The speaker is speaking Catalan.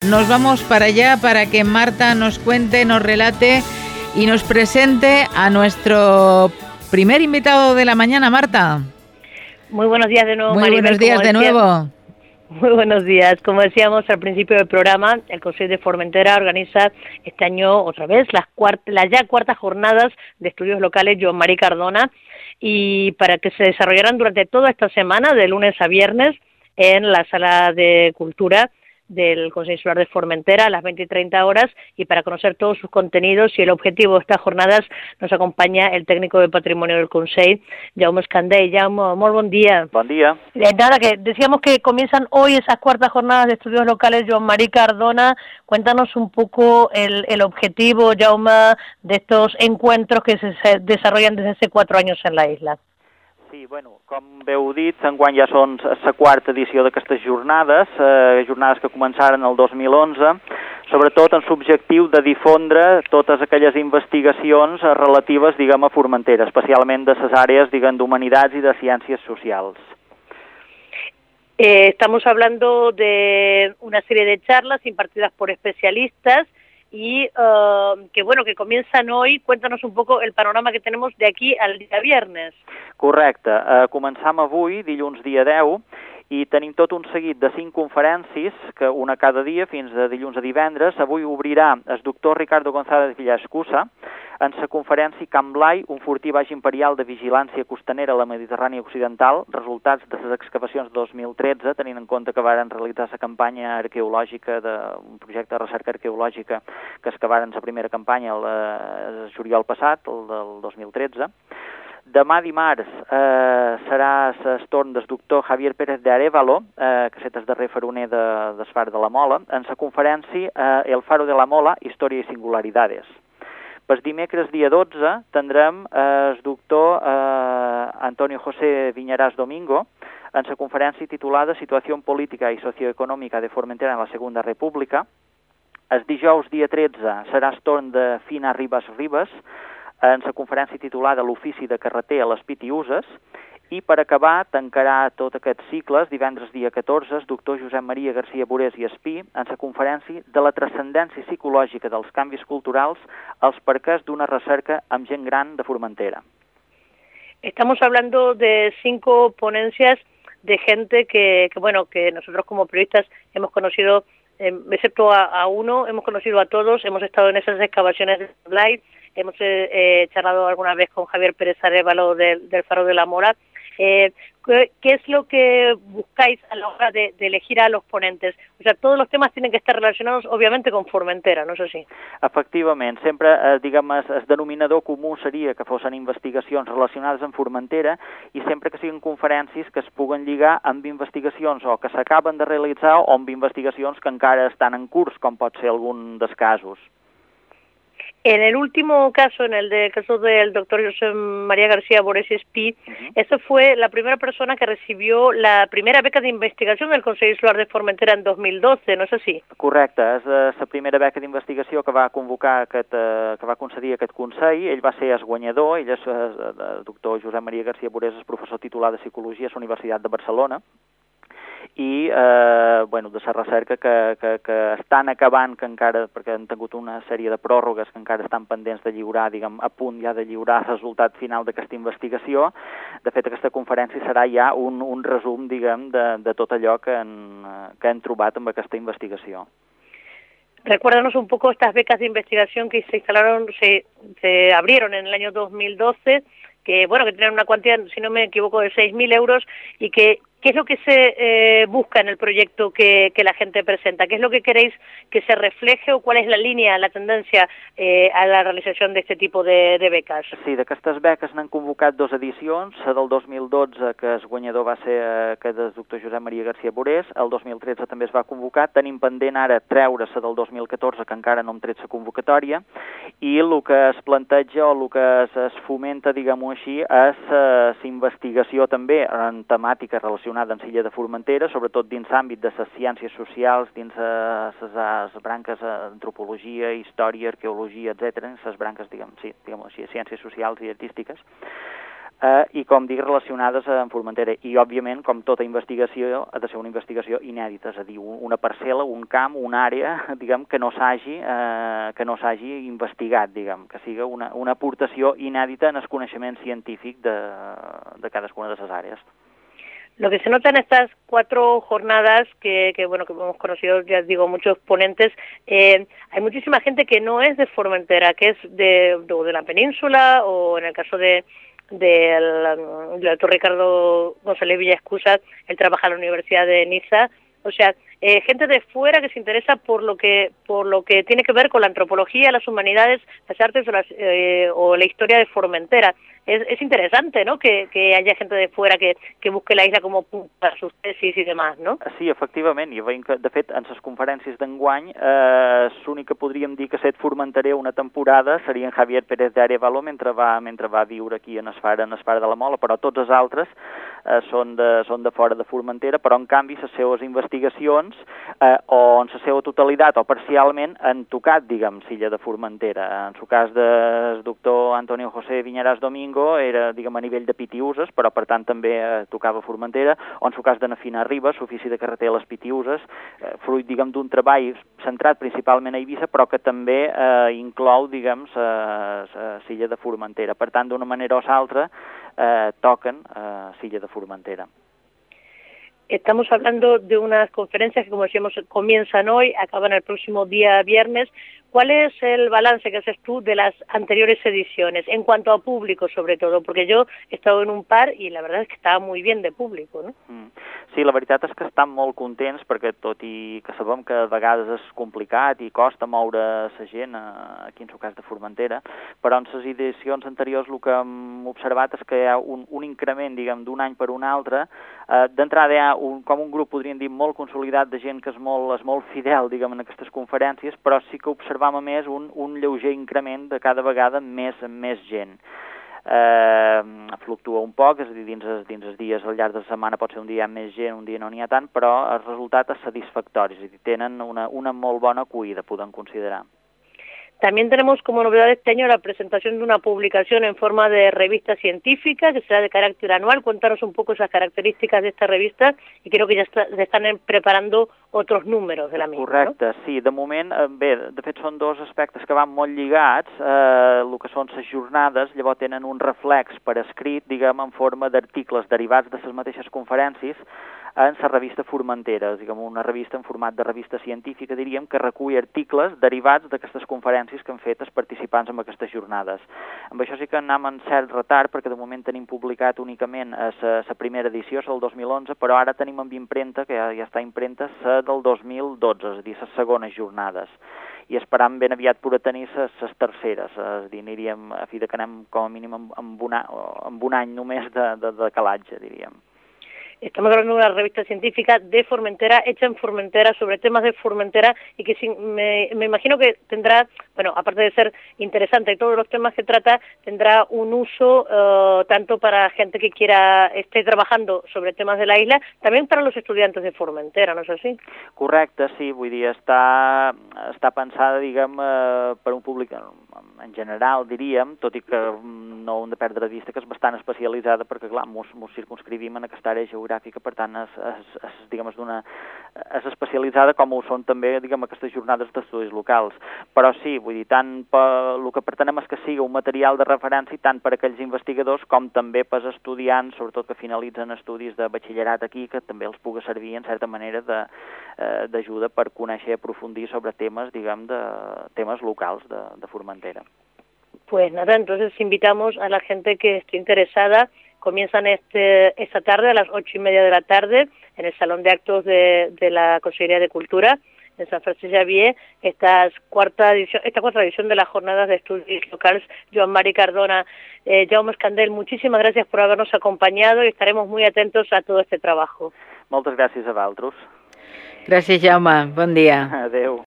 nos vamos para allá para que Marta nos cuente, nos relate y nos presente a nuestro primer invitado de la mañana. Marta. Muy buenos días de nuevo, Muy buenos días de nuevo. Muy buenos días. Como decíamos al principio del programa, el Consell de Formentera organiza este año otra vez las ya cuartas jornadas de estudios locales Joan María Cardona, y para que se desarrollarán durante toda esta semana, de lunes a viernes, en la Sala de Cultura del Consell Insular de Formentera a las 20 y 30 horas, y para conocer todos sus contenidos y el objetivo de estas jornadas nos acompaña el técnico de Patrimonio del Consell, Jaume Escandell. Jaume, muy buen día. Buen día. Nada, que decíamos que comienzan hoy esas cuartas jornadas de estudios locales Joan María Cardona. Cuéntanos un poco el objetivo, Jaume, de estos encuentros que se desarrollan desde hace 4 años en la isla. Sí, bueno, com bé heu dit, enguany ja són la quarta edició d'aquestes jornades, jornades que començaren el 2011, sobretot amb l'objectiu de difondre totes aquelles investigacions relatives, diguem, a Formentera, especialment de les àrees, diguem, d'humanitats i de ciències socials. Estamos hablando de una serie de charlas impartidas por especialistas y que comienzan hoy. Cuéntanos un poco el panorama que tenemos de aquí al día viernes. Correcte. Començam avui, dilluns dia 10, i tenim tot un seguit de 5 conferències, que una cada dia, fins a dilluns a divendres. Avui obrirà el doctor Ricardo González Villascusa en la conferència Camp Blai, un fortí baix imperial de vigilància costanera a la Mediterrània Occidental, resultats de les excavacions de 2013, tenint en compte que varen realitzar la campanya arqueològica, un projecte de recerca arqueològica que excavaren la primera campanya el juliol passat, el del 2013. Demà dimarts serà el torn del doctor Javier Pérez de Arévalo, que és el darrer faroner del Far de la Mola, en la conferència El Faro de la Mola, Història i Singularidades. Per dimecres dia 12 tindrem el doctor Antonio José Viñarás Domingo en la conferència titulada Situació política i socioeconòmica de Formentera en la Segunda República. El dijous dia 13 serà el torn de Fina Ribas Ribas en la conferència titulada L'ofici de carreter a les Pitiuses, i per acabar tancarà tot aquest cicle divendres dia 14 el doctor Josep Maria García Borés i Espí en la conferència de la transcendència psicològica dels canvis culturals als perquès d'una recerca amb gent gran de Formentera. Estamos hablando de 5 ponencias de gente que nosotros como periodistas hemos conocido, excepto a uno, hemos conocido a todos, hemos estado en esas excavaciones de Blay, hemos charlado alguna vez con Javier Pérez Arévalo del Faro de la Mola. ¿Qué es lo que buscáis a la hora de elegir a los ponentes? O sea, todos los temas tienen que estar relacionados, obviamente, con Formentera, ¿no és així? Efectivament, sempre, diguem, el denominador comú seria que fossin investigacions relacionades amb Formentera, i sempre que siguin conferències que es puguen lligar amb investigacions o que s'acaben de realitzar o amb investigacions que encara estan en curs, com pot ser algun dels casos. En el último caso, en el caso del doctor Josep María García Borés Espí, esa fue la primera persona que recibió la primera beca de investigación del Consell Insular de Formentera en 2012, ¿no és així? Correcte, és la primera beca d'investigació que va convocar, que va concedir aquest Consell. Ell va ser el guanyador, ell és el doctor Josep Maria García Borés, és professor titular de Psicologia a la Universitat de Barcelona, i de la recerca que estan acabant, que encara, perquè han tingut una sèrie de pròrrogues que encara estan pendents de lliurar, diguem, a punt ja de lliurar el resultat final d'aquesta investigació. De fet, aquesta conferència serà ja un resum, diguem, de tot allò que han trobat amb aquesta investigació. Recuérdanos un poco estas becas de investigación que se abrieron en el año 2012, que tienen una cuantía, si no me equivoco, de 6.000 euros, y ¿qué es lo que se busca en el proyecto que la gente presenta? ¿Qué es lo que queréis que se refleje o cuál es la línea, la tendencia a la realització d'aquest tipus de beques? Sí, d'aquestes beques n'han convocat 2 edicions, la del 2012, que el guanyador va ser aquest del doctor Josep Maria García Borés, el 2013 també es va convocar, tenim pendent ara treure la del 2014, que encara no hem tret la convocatòria, i el que es planteja o el que es fomenta, diguem-ho així, és la investigació també en temàtica relacionada amb l'illa de Formentera, sobretot dins l'àmbit de les ciències socials, dins les branques d'antropologia, història, arqueologia, etc., les branques, diguem així, ciències socials i artístiques. i, com dic, relacionades amb Formentera. I, òbviament, com tota investigació, ha de ser una investigació inèdita, és a dir, una parcel·la, un camp, una àrea, diguem, que no s'hagi investigat, diguem, que sigui una aportació inèdita en el coneixement científic de cadascuna de les àrees. Lo que se nota en estas 4 jornadas, que hemos conocido, ya digo, muchos ponentes, hay muchísima gente que no es de Formentera, que es de la península, o en el caso del doctor Ricardo González Villaescusa, él trabaja en la Universidad de Niza. O sea, gente de fuera que se interesa por lo que tiene que ver con la antropología, las humanidades, las artes o la historia de Formentera. Es interesante, ¿no?, que haya gente de fuera que busque la isla como para sus tesis i demás, no? Sí, efectivament, i veiem que, de fet, en les conferències d'enguany, l'únic que podríem dir que ha estat formenterer una temporada seria en Javier Pérez de Arevalo mentre va viure aquí en Esfar de la Mola, però tots els altres són de fora de Formentera, però en canvi les seues investigacions o en la seva totalitat o parcialment han tocat, diguem, l'illa de Formentera. En el cas del doctor Antonio José Viñarás Domingo era, diguem, a nivell de Pitiuses, però per tant també tocava Formentera, o en el cas de Nafina Ribas, ofici de carreter a les Pitiuses, fruit, diguem, d'un treball centrat principalment a Eivissa, però que també inclou, diguem, l'illa de Formentera. Per tant, d'una manera o l'altra, toquen l'illa de Formentera. Estamos hablando de unas conferencias que, como decíamos, comienzan hoy, acaban el próximo día viernes. ¿Cuál es el balance que haces tú de las anteriores ediciones, en cuanto a público sobre todo? Porque yo he estado en un par i la verdad es que estava molt bé de público, no? Sí, la veritat és que estan molt contents perquè, tot i que sabem que a vegades és complicat i costa moure la gent aquí en el cas de Formentera, però en les edicions anteriors el que hem observat és que hi ha un increment, diguem, d'un any per un altre. D'entrada hi ha com un grup, podríem dir, molt consolidat de gent que és molt fidel, diguem, en aquestes conferències, però sí que observam a més un lleuger increment de cada vegada més gent. Fluctua un poc, és a dir, dins els dies al llarg de la setmana pot ser un dia hi ha més gent, un dia no n'hi ha tant, però el resultat és satisfactori, és a dir, tenen una molt bona acollida, podem considerar. También tenemos como novedad este año la presentación de una publicación en forma de revista científica que será de carácter anual. Cuéntanos un poco esas características de esta revista i creo que ja se estan preparando otros números de la misma. Correcte, no? Sí, de moment, bé, de fet són dos aspectes que van molt lligats, el que són les jornades, llavors tenen un reflex per escrit, diguem, en forma d'articles derivats de les mateixes conferències en la revista Formentera, diguem, una revista en format de revista científica, diríem, que recull articles derivats d'aquestes conferències que han fet els participants en aquestes jornades. Amb això sí que anem en cert retard, perquè de moment tenim publicat únicament la primera edició, el 2011, però ara tenim en impremta, que ja està impremta, la del 2012, és a dir, les segones jornades. I esperam ben aviat poder tenir les terceres, és a dir, aniríem a fi de que anem com a mínim amb un any només de calatge, diríem. Estamos hablando de una revista científica de Formentera, hecha en Formentera, sobre temas de Formentera, y que me imagino que tendrá, bueno, aparte de ser interesante y todos los temas que trata, tendrà un uso tanto para gente que esté trabajando sobre temas de la isla, también para los estudiantes de Formentera, ¿no és així? Correcte, sí, vull dir, està pensada, diguem, per un públic en general, diríem, tot i que no hem de perdre de vista que és bastant especialitzada, perquè, clar, mos circunscrivim en aquesta àrea geogràfica, per tant, és especialitzada com ho són també, diguem, aquestes jornades d'estudis locals. Però sí, vull dir, tant el que pretenem és que sigui un material de referència tant per a aquells investigadors com també per als estudiants, sobretot que finalitzen estudis de batxillerat aquí, que també els pugui servir, en certa manera, d'ajuda per conèixer i aprofundir sobre temes, diguem, temes locals de Formentera. Pues nada, entonces invitamos a la gente que esté interesada. Comienzan esta tarde a las 8:30 de la tarde en el Salón de Actos de la Conselleria de Cultura en San Francisco Xavier, esta cuarta edición de las Jornadas de Estudios Locals Joan Mari Cardona. Jaume Escandell, muchísimas gracias por habernos acompañado y estaremos muy atentos a todo este trabajo. Moltes gràcies a vosaltres. Gràcies, Jaume. Bon dia. Adéu.